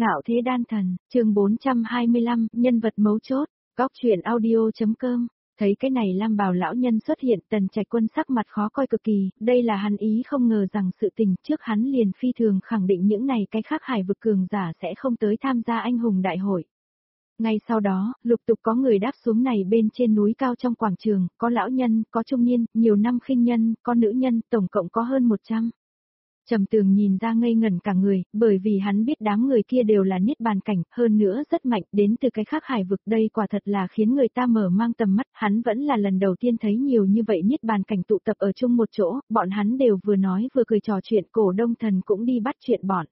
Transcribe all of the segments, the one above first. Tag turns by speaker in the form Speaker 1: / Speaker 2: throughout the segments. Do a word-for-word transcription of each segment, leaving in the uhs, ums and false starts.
Speaker 1: Ngạo thế đan thần, chương bốn trăm hai mươi lăm, nhân vật mấu chốt, góc truyện audio.com. Thấy cái này Lam Bào lão nhân xuất hiện, Tần Trạch Quân sắc mặt khó coi cực kỳ, đây là hắn ý không ngờ rằng sự tình trước hắn liền phi thường khẳng định những này cái khác hải vực cường giả sẽ không tới tham gia anh hùng đại hội. Ngay sau đó, lục tục có người đáp xuống này bên trên núi cao trong quảng trường, có lão nhân, có trung niên, nhiều năm khinh nhân, có nữ nhân, tổng cộng có hơn một trăm. Trầm Tường nhìn ra ngây ngẩn cả người, bởi vì hắn biết đám người kia đều là niết bàn cảnh, hơn nữa rất mạnh, đến từ cái khác hải vực, đây quả thật là khiến người ta mở mang tầm mắt, hắn vẫn là lần đầu tiên thấy nhiều như vậy niết bàn cảnh tụ tập ở chung một chỗ, bọn hắn đều vừa nói vừa cười trò chuyện, Cổ Đông Thần cũng đi bắt chuyện bọn.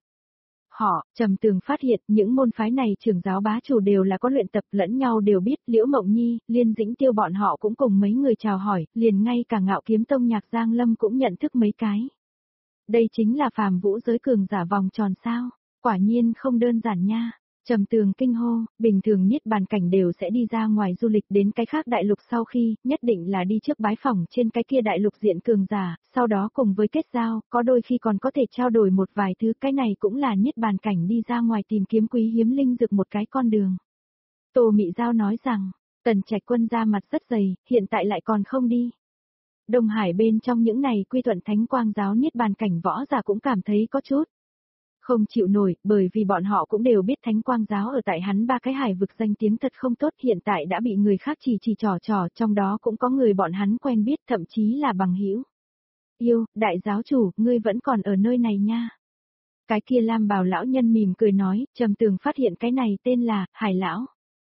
Speaker 1: Họ, Trầm Tường phát hiện, những môn phái này trưởng giáo bá chủ đều là có luyện tập, lẫn nhau đều biết, Liễu Mộng Nhi, Liên Dĩnh Tiêu bọn họ cũng cùng mấy người chào hỏi, liền ngay cả Ngạo Kiếm Tông Nhạc Giang Lâm cũng nhận thức mấy cái. Đây chính là phàm vũ giới cường giả vòng tròn sao, quả nhiên không đơn giản nha. Trầm Tường kinh hô, bình thường niết bàn cảnh đều sẽ đi ra ngoài du lịch đến cái khác đại lục sau khi, nhất định là đi trước bái phỏng trên cái kia đại lục diện cường giả, sau đó cùng với kết giao, có đôi khi còn có thể trao đổi một vài thứ, cái này cũng là niết bàn cảnh đi ra ngoài tìm kiếm quý hiếm linh dược một cái con đường. Tô Mị Giao nói rằng, Tần Trạch Quân ra mặt rất dày, hiện tại lại còn không đi. Đông Hải bên trong những này quy thuận thánh quang giáo niết bàn cảnh võ giả cũng cảm thấy có chút không chịu nổi, bởi vì bọn họ cũng đều biết thánh quang giáo ở tại hắn ba cái hải vực danh tiếng thật không tốt, hiện tại đã bị người khác chỉ chỉ trò trò, trong đó cũng có người bọn hắn quen biết, thậm chí là bằng hữu. Yêu, đại giáo chủ, ngươi vẫn còn ở nơi này nha. Cái kia Lam Bào lão nhân mỉm cười nói, Trầm Tường phát hiện cái này tên là Hải lão.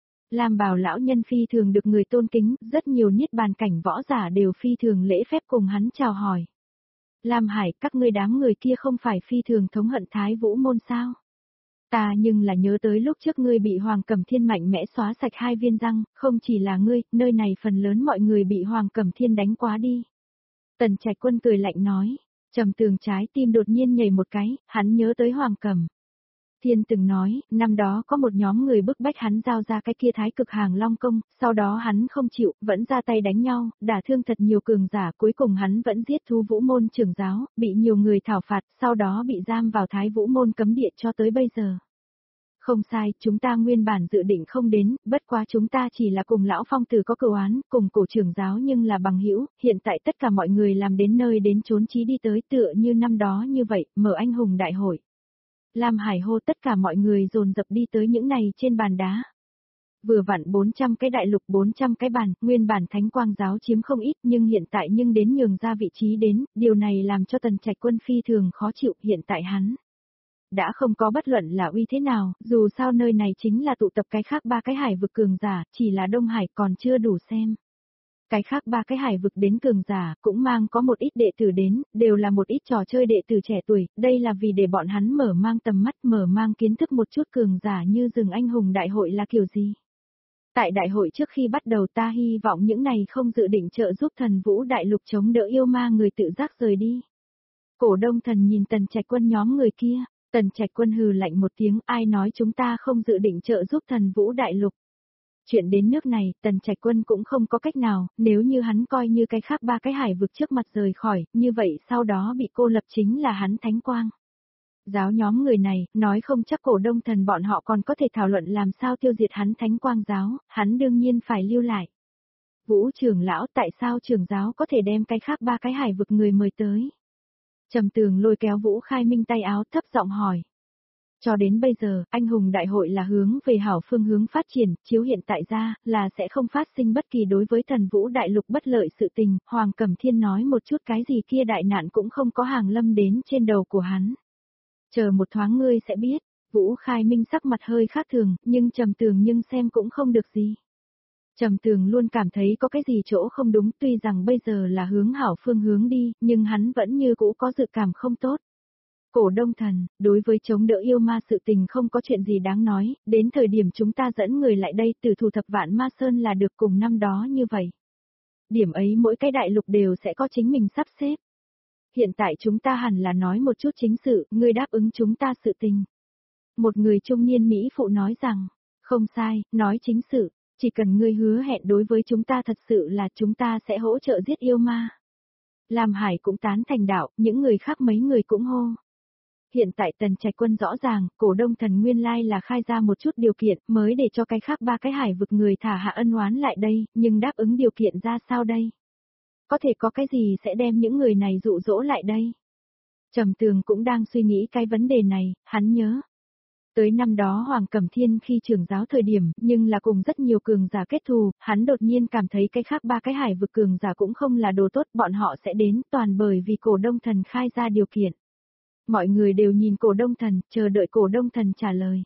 Speaker 1: Lam Bào lão nhân phi thường được người tôn kính, rất nhiều niết bàn cảnh võ giả đều phi thường lễ phép cùng hắn chào hỏi. Lam Hải, các ngươi đám người kia không phải phi thường thống hận Thái Vũ môn sao? Ta nhưng là nhớ tới lúc trước ngươi bị Hoàng Cẩm Thiên mạnh mẽ xóa sạch hai viên răng, không chỉ là ngươi, nơi này phần lớn mọi người bị Hoàng Cẩm Thiên đánh quá đi. Tần Trạch Quân cười lạnh nói, Trầm Tường trái tim đột nhiên nhảy một cái, hắn nhớ tới Hoàng Cẩm Thiên từng nói, năm đó có một nhóm người bức bách hắn giao ra cái kia thái cực hàng long công, sau đó hắn không chịu, vẫn ra tay đánh nhau, đả thương thật nhiều cường giả, cuối cùng hắn vẫn giết Thu Vũ môn trưởng giáo, bị nhiều người thảo phạt, sau đó bị giam vào Thái Vũ môn cấm địa cho tới bây giờ. Không sai, chúng ta nguyên bản dự định không đến, bất quá chúng ta chỉ là cùng lão phong tử có cửu oán, cùng cổ trưởng giáo nhưng là bằng hữu, hiện tại tất cả mọi người làm đến nơi đến chốn chí đi tới tựa như năm đó như vậy, mở anh hùng đại hội. Lam Hải hô tất cả mọi người dồn dập đi tới những này trên bàn đá. Vừa vặn bốn trăm cái đại lục bốn trăm cái bàn, nguyên bản thánh quang giáo chiếm không ít nhưng hiện tại nhưng đến nhường ra vị trí đến, điều này làm cho Tần Trạch Quân phi thường khó chịu, hiện tại hắn đã không có bất luận là uy thế nào, dù sao nơi này chính là tụ tập cái khác ba cái hải vực cường giả, chỉ là Đông Hải còn chưa đủ xem. Cái khác ba cái hải vực đến cường giả, cũng mang có một ít đệ tử đến, đều là một ít trò chơi đệ tử trẻ tuổi, đây là vì để bọn hắn mở mang tầm mắt, mở mang kiến thức một chút cường giả như rừng anh hùng đại hội là kiểu gì. Tại đại hội trước khi bắt đầu ta hy vọng những này không dự định trợ giúp thần vũ đại lục chống đỡ yêu ma người tự giác rời đi. Cổ Đông Thần nhìn Tần Trạch Quân nhóm người kia, Tần Trạch Quân hừ lạnh một tiếng, ai nói chúng ta không dự định trợ giúp thần vũ đại lục. Chuyện đến nước này, Tần Trạch Quân cũng không có cách nào, nếu như hắn coi như cái khác ba cái hải vực trước mặt rời khỏi, như vậy sau đó bị cô lập chính là hắn thánh quang. Giáo nhóm người này, nói không chắc Cổ Đông Thần bọn họ còn có thể thảo luận làm sao tiêu diệt hắn thánh quang giáo, hắn đương nhiên phải lưu lại. Vũ trưởng lão, tại sao trưởng giáo có thể đem cái khác ba cái hải vực người mời tới? Trầm Tường lôi kéo Vũ Khai Minh tay áo thấp giọng hỏi. Cho đến bây giờ, anh hùng đại hội là hướng về hảo phương hướng phát triển, chiếu hiện tại ra, là sẽ không phát sinh bất kỳ đối với thần vũ đại lục bất lợi sự tình, Hoàng Cẩm Thiên nói một chút cái gì kia đại nạn cũng không có hàng lâm đến trên đầu của hắn. Chờ một thoáng ngươi sẽ biết, Vũ Khai Minh sắc mặt hơi khác thường, nhưng Trầm Tường nhưng xem cũng không được gì. Trầm Tường luôn cảm thấy có cái gì chỗ không đúng, tuy rằng bây giờ là hướng hảo phương hướng đi, nhưng hắn vẫn như cũ có dự cảm không tốt. Cổ Đông Thần, đối với chống đỡ yêu ma sự tình không có chuyện gì đáng nói, đến thời điểm chúng ta dẫn người lại đây từ thủ thập vạn ma sơn là được cùng năm đó như vậy. Điểm ấy mỗi cái đại lục đều sẽ có chính mình sắp xếp. Hiện tại chúng ta hẳn là nói một chút chính sự, ngươi đáp ứng chúng ta sự tình. Một người trung niên Mỹ phụ nói rằng, không sai, nói chính sự, chỉ cần ngươi hứa hẹn đối với chúng ta thật sự là chúng ta sẽ hỗ trợ giết yêu ma. Lam Hải cũng tán thành đạo, những người khác mấy người cũng hô. Hiện tại Tần Trạch Quân rõ ràng, cổ đông thần nguyên lai là khai ra một chút điều kiện mới để cho cái khác ba cái hải vực người thả hạ ân oán lại đây, nhưng đáp ứng điều kiện ra sao đây? Có thể có cái gì sẽ đem những người này dụ dỗ lại đây? Trầm Tường cũng đang suy nghĩ cái vấn đề này, hắn nhớ. Tới năm đó Hoàng Cẩm Thiên khi trưởng giáo thời điểm, nhưng là cùng rất nhiều cường giả kết thù, hắn đột nhiên cảm thấy cái khác ba cái hải vực cường giả cũng không là đồ tốt, bọn họ sẽ đến, toàn bởi vì cổ đông thần khai ra điều kiện. Mọi người đều nhìn cổ đông thần, chờ đợi cổ đông thần trả lời.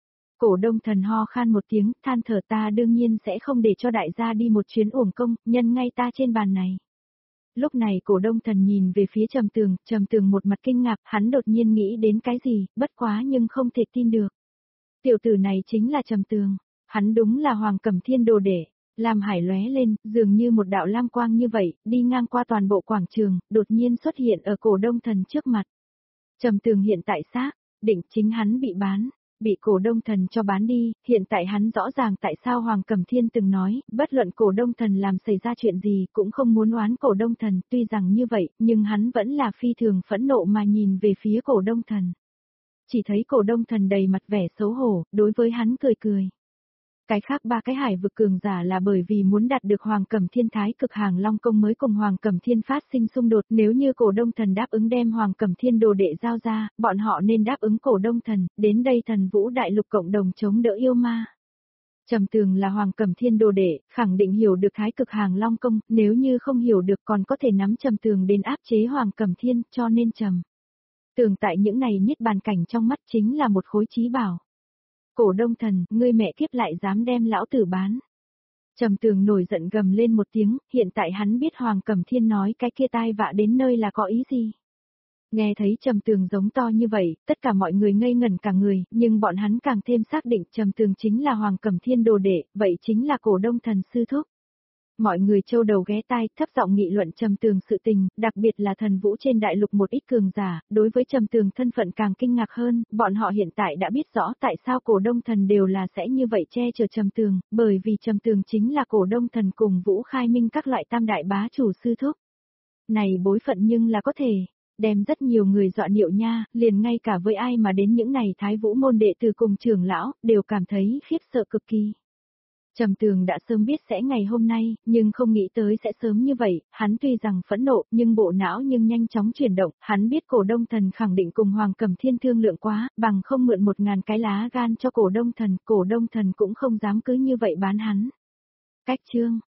Speaker 1: Cổ đông thần ho khan một tiếng, than thở ta đương nhiên sẽ không để cho đại gia đi một chuyến uổng công, nhân ngay ta trên bàn này. Lúc này cổ đông thần nhìn về phía Trầm Tường, Trầm Tường một mặt kinh ngạc, hắn đột nhiên nghĩ đến cái gì, bất quá nhưng không thể tin được. Tiểu tử này chính là Trầm Tường, hắn đúng là Hoàng Cẩm Thiên đồ đệ. Lam Hải lóe lên, dường như một đạo lam quang như vậy, đi ngang qua toàn bộ quảng trường, đột nhiên xuất hiện ở cổ đông thần trước mặt. Trầm Tường hiện tại xác định chính hắn bị bán, bị cổ đông thần cho bán đi, hiện tại hắn rõ ràng tại sao Hoàng Cẩm Thiên từng nói, bất luận cổ đông thần làm xảy ra chuyện gì cũng không muốn oán cổ đông thần, tuy rằng như vậy, nhưng hắn vẫn là phi thường phẫn nộ mà nhìn về phía cổ đông thần. Chỉ thấy cổ đông thần đầy mặt vẻ xấu hổ, đối với hắn cười cười. Cái khác ba cái hải vực cường giả là bởi vì muốn đạt được Hoàng Cẩm Thiên thái cực hàng long công mới cùng Hoàng Cẩm Thiên phát sinh xung đột, nếu như cổ đông thần đáp ứng đem Hoàng Cẩm Thiên đồ đệ giao ra, bọn họ nên đáp ứng cổ đông thần, đến đây thần vũ đại lục cộng đồng chống đỡ yêu ma. Trầm Tường là Hoàng Cẩm Thiên đồ đệ, khẳng định hiểu được thái cực hàng long công, nếu như không hiểu được còn có thể nắm Trầm Tường đến áp chế Hoàng Cẩm Thiên, cho nên Trầm Tường tại những này niết bàn cảnh trong mắt chính là một khối chí bảo. Cổ đông thần, ngươi mẹ kiếp lại dám đem lão tử bán. Trầm Tường nổi giận gầm lên một tiếng, hiện tại hắn biết Hoàng Cẩm Thiên nói cái kia tai vạ đến nơi là có ý gì. Nghe thấy Trầm Tường giống to như vậy, tất cả mọi người ngây ngẩn cả người, nhưng bọn hắn càng thêm xác định Trầm Tường chính là Hoàng Cẩm Thiên đồ đệ, vậy chính là cổ đông thần sư thúc. Mọi người châu đầu ghé tai, thấp giọng nghị luận Trầm Tường sự tình, đặc biệt là thần vũ trên đại lục một ít cường giả, đối với Trầm Tường thân phận càng kinh ngạc hơn, bọn họ hiện tại đã biết rõ tại sao cổ đông thần đều là sẽ như vậy che chở Trầm Tường, bởi vì Trầm Tường chính là cổ đông thần cùng Vũ Khai Minh các loại tam đại bá chủ sư thúc. Này bối phận nhưng là có thể đem rất nhiều người dọa điệu nha, liền ngay cả với ai mà đến những này thái vũ môn đệ tử cùng trưởng lão, đều cảm thấy khiếp sợ cực kỳ. Trầm Tường đã sớm biết sẽ ngày hôm nay, nhưng không nghĩ tới sẽ sớm như vậy, hắn tuy rằng phẫn nộ, nhưng bộ não nhưng nhanh chóng chuyển động, hắn biết cổ đông thần khẳng định cùng Hoàng Cẩm Thiên thương lượng quá, bằng không mượn một ngàn cái lá gan cho cổ đông thần, cổ đông thần cũng không dám cứ như vậy bán hắn. Cách chương